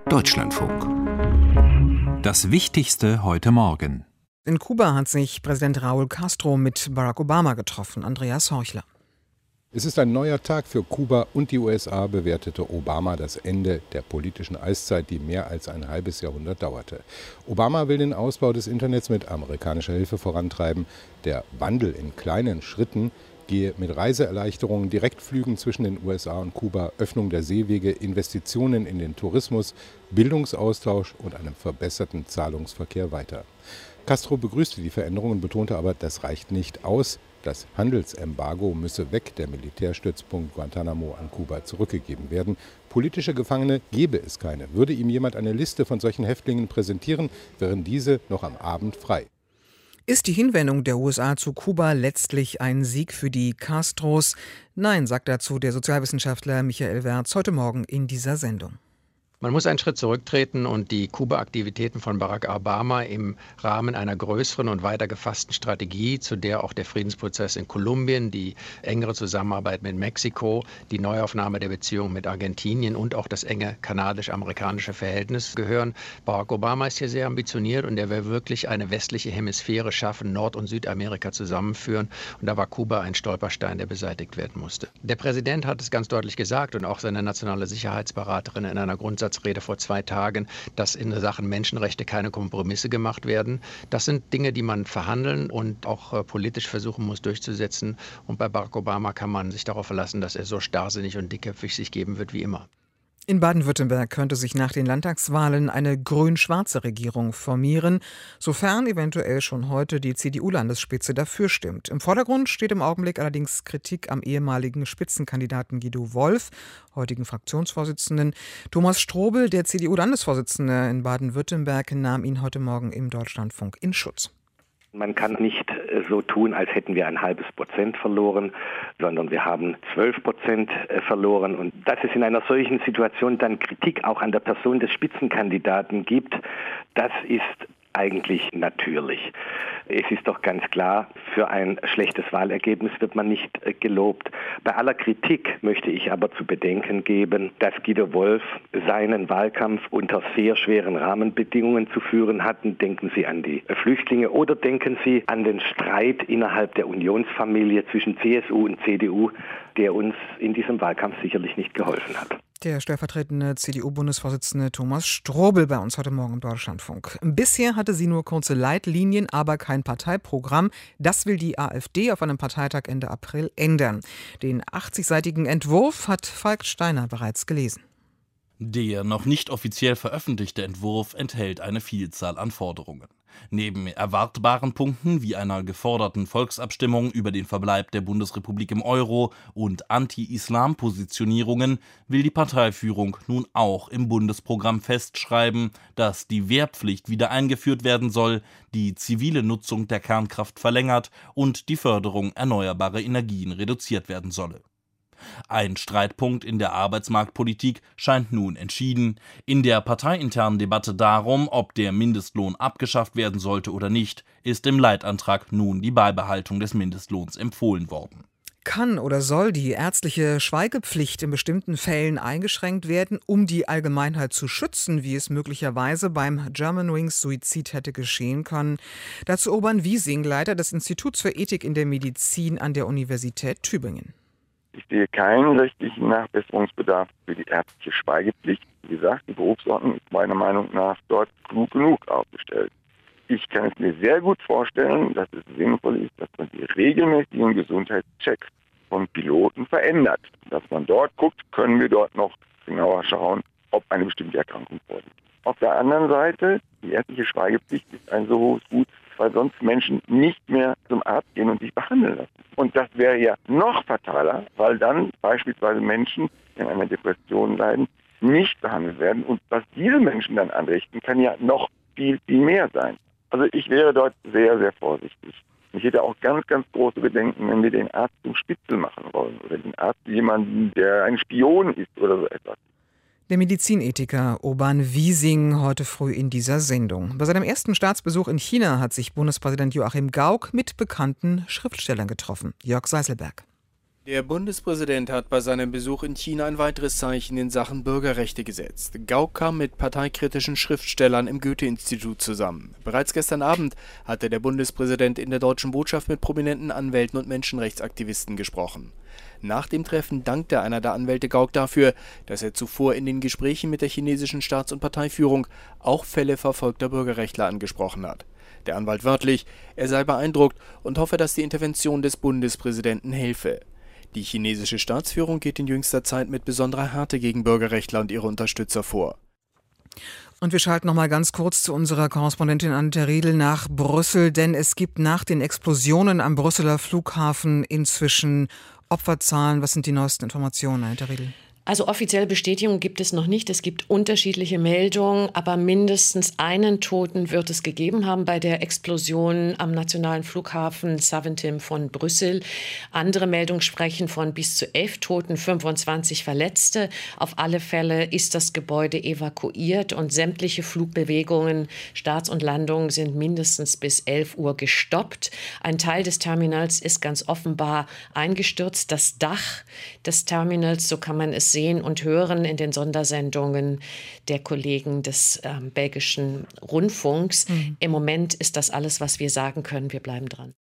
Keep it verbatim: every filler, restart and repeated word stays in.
Deutschlandfunk. Das Wichtigste heute Morgen. In Kuba hat sich Präsident Raúl Castro mit Barack Obama getroffen. Andreas Horchler. Es ist ein neuer Tag für Kuba und die U S A, bewertete Obama das Ende der politischen Eiszeit, die mehr als ein halbes Jahrhundert dauerte. Obama will den Ausbau des Internets mit amerikanischer Hilfe vorantreiben. Der Wandel in kleinen Schritten gehe mit Reiseerleichterungen, Direktflügen zwischen den U S A und Kuba, Öffnung der Seewege, Investitionen in den Tourismus, Bildungsaustausch und einem verbesserten Zahlungsverkehr weiter. Castro begrüßte die Veränderungen, betonte aber, das reicht nicht aus. Das Handelsembargo müsse weg, der Militärstützpunkt Guantánamo an Kuba zurückgegeben werden. Politische Gefangene gebe es keine. Würde ihm jemand eine Liste von solchen Häftlingen präsentieren, wären diese noch am Abend frei. Ist die Hinwendung der U S A zu Kuba letztlich ein Sieg für die Castros? Nein, sagt dazu der Sozialwissenschaftler Michael Wertz heute Morgen in dieser Sendung. Man muss einen Schritt zurücktreten und die Kuba-Aktivitäten von Barack Obama im Rahmen einer größeren und weiter gefassten Strategie, zu der auch der Friedensprozess in Kolumbien, die engere Zusammenarbeit mit Mexiko, die Neuaufnahme der Beziehungen mit Argentinien und auch das enge kanadisch-amerikanische Verhältnis gehören. Barack Obama ist hier sehr ambitioniert und er will wirklich eine westliche Hemisphäre schaffen, Nord- und Südamerika zusammenführen. Und da war Kuba ein Stolperstein, der beseitigt werden musste. Der Präsident hat es ganz deutlich gesagt und auch seine nationale Sicherheitsberaterin in einer Grundsatz Rede vor zwei Tagen, dass in Sachen Menschenrechte keine Kompromisse gemacht werden. Das sind Dinge, die man verhandeln und auch äh, politisch versuchen muss durchzusetzen. Und bei Barack Obama kann man sich darauf verlassen, dass er so starrsinnig und dickköpfig sich geben wird wie immer. In Baden-Württemberg könnte sich nach den Landtagswahlen eine grün-schwarze Regierung formieren, sofern eventuell schon heute die C D U-Landesspitze dafür stimmt. Im Vordergrund steht im Augenblick allerdings Kritik am ehemaligen Spitzenkandidaten Guido Wolf, heutigen Fraktionsvorsitzenden. Thomas Strobel, der C D U-Landesvorsitzende in Baden-Württemberg, nahm ihn heute Morgen im Deutschlandfunk in Schutz. Man kann nicht so tun, als hätten wir ein halbes Prozent verloren, sondern wir haben zwölf Prozent verloren. Und dass es in einer solchen Situation dann Kritik auch an der Person des Spitzenkandidaten gibt, das ist eigentlich natürlich. Es ist doch ganz klar, für ein schlechtes Wahlergebnis wird man nicht gelobt. Bei aller Kritik möchte ich aber zu bedenken geben, dass Guido Wolf seinen Wahlkampf unter sehr schweren Rahmenbedingungen zu führen hatten. Denken Sie an die Flüchtlinge oder denken Sie an den Streit innerhalb der Unionsfamilie zwischen C S U und C D U, der uns in diesem Wahlkampf sicherlich nicht geholfen hat. Der stellvertretende C D U-Bundesvorsitzende Thomas Strobel bei uns heute Morgen im Deutschlandfunk. Bisher hatte sie nur kurze Leitlinien, aber kein Parteiprogramm. Das will die AfD auf einem Parteitag Ende April ändern. Den achtzigseitigen Entwurf hat Falk Steiner bereits gelesen. Der noch nicht offiziell veröffentlichte Entwurf enthält eine Vielzahl an Forderungen. Neben erwartbaren Punkten wie einer geforderten Volksabstimmung über den Verbleib der Bundesrepublik im Euro und Anti-Islam-Positionierungen will die Parteiführung nun auch im Bundesprogramm festschreiben, dass die Wehrpflicht wieder eingeführt werden soll, die zivile Nutzung der Kernkraft verlängert und die Förderung erneuerbarer Energien reduziert werden solle. Ein Streitpunkt in der Arbeitsmarktpolitik scheint nun entschieden. In der parteiinternen Debatte darum, ob der Mindestlohn abgeschafft werden sollte oder nicht, ist im Leitantrag nun die Beibehaltung des Mindestlohns empfohlen worden. Kann oder soll die ärztliche Schweigepflicht in bestimmten Fällen eingeschränkt werden, um die Allgemeinheit zu schützen, wie es möglicherweise beim Germanwings-Suizid hätte geschehen können? Dazu Urban Wiesing, Leiter des Instituts für Ethik in der Medizin an der Universität Tübingen. Ich sehe keinen rechtlichen Nachbesserungsbedarf für die ärztliche Schweigepflicht. Wie gesagt, die Berufsordnung ist meiner Meinung nach dort klug genug aufgestellt. Ich kann es mir sehr gut vorstellen, dass es sinnvoll ist, dass man die regelmäßigen Gesundheitschecks von Piloten verändert. Dass man dort guckt, können wir dort noch genauer schauen, ob eine bestimmte Erkrankung vorliegt. Auf der anderen Seite, die ärztliche Schweigepflicht ist ein so hohes Gut, weil sonst Menschen nicht mehr zum Arzt gehen und sich behandeln lassen. Und das wäre ja noch fataler, weil dann beispielsweise Menschen, die an einer Depression leiden, nicht behandelt werden. Und was diese Menschen dann anrichten, kann ja noch viel, viel mehr sein. Also ich wäre dort sehr, sehr vorsichtig. Ich hätte auch ganz, ganz große Bedenken, wenn wir den Arzt zum Spitzel machen wollen oder den Arzt jemanden, der ein Spion ist oder so etwas. Der Medizinethiker Urban Wiesing heute früh in dieser Sendung. Bei seinem ersten Staatsbesuch in China hat sich Bundespräsident Joachim Gauck mit bekannten Schriftstellern getroffen. Jörg Seiselberg. Der Bundespräsident hat bei seinem Besuch in China ein weiteres Zeichen in Sachen Bürgerrechte gesetzt. Gauck kam mit parteikritischen Schriftstellern im Goethe-Institut zusammen. Bereits gestern Abend hatte der Bundespräsident in der deutschen Botschaft mit prominenten Anwälten und Menschenrechtsaktivisten gesprochen. Nach dem Treffen dankte einer der Anwälte Gauck dafür, dass er zuvor in den Gesprächen mit der chinesischen Staats- und Parteiführung auch Fälle verfolgter Bürgerrechtler angesprochen hat. Der Anwalt wörtlich, er sei beeindruckt und hoffe, dass die Intervention des Bundespräsidenten helfe. Die chinesische Staatsführung geht in jüngster Zeit mit besonderer Härte gegen Bürgerrechtler und ihre Unterstützer vor. Und wir schalten noch mal ganz kurz zu unserer Korrespondentin Anita Riedel nach Brüssel, denn es gibt nach den Explosionen am Brüsseler Flughafen inzwischen Opferzahlen. Was sind die neuesten Informationen, Anita Riedel? Also offizielle Bestätigung gibt es noch nicht. Es gibt unterschiedliche Meldungen, aber mindestens einen Toten wird es gegeben haben bei der Explosion am nationalen Flughafen Zaventem von Brüssel. Andere Meldungen sprechen von bis zu elf Toten, fünfundzwanzig Verletzte. Auf alle Fälle ist das Gebäude evakuiert und sämtliche Flugbewegungen, Starts und Landungen sind mindestens bis elf Uhr gestoppt. Ein Teil des Terminals ist ganz offenbar eingestürzt. Das Dach des Terminals, so kann man es sehen, sehen und hören in den Sondersendungen der Kollegen des ähm, belgischen Rundfunks. Mhm. Im Moment ist das alles, was wir sagen können. Wir bleiben dran.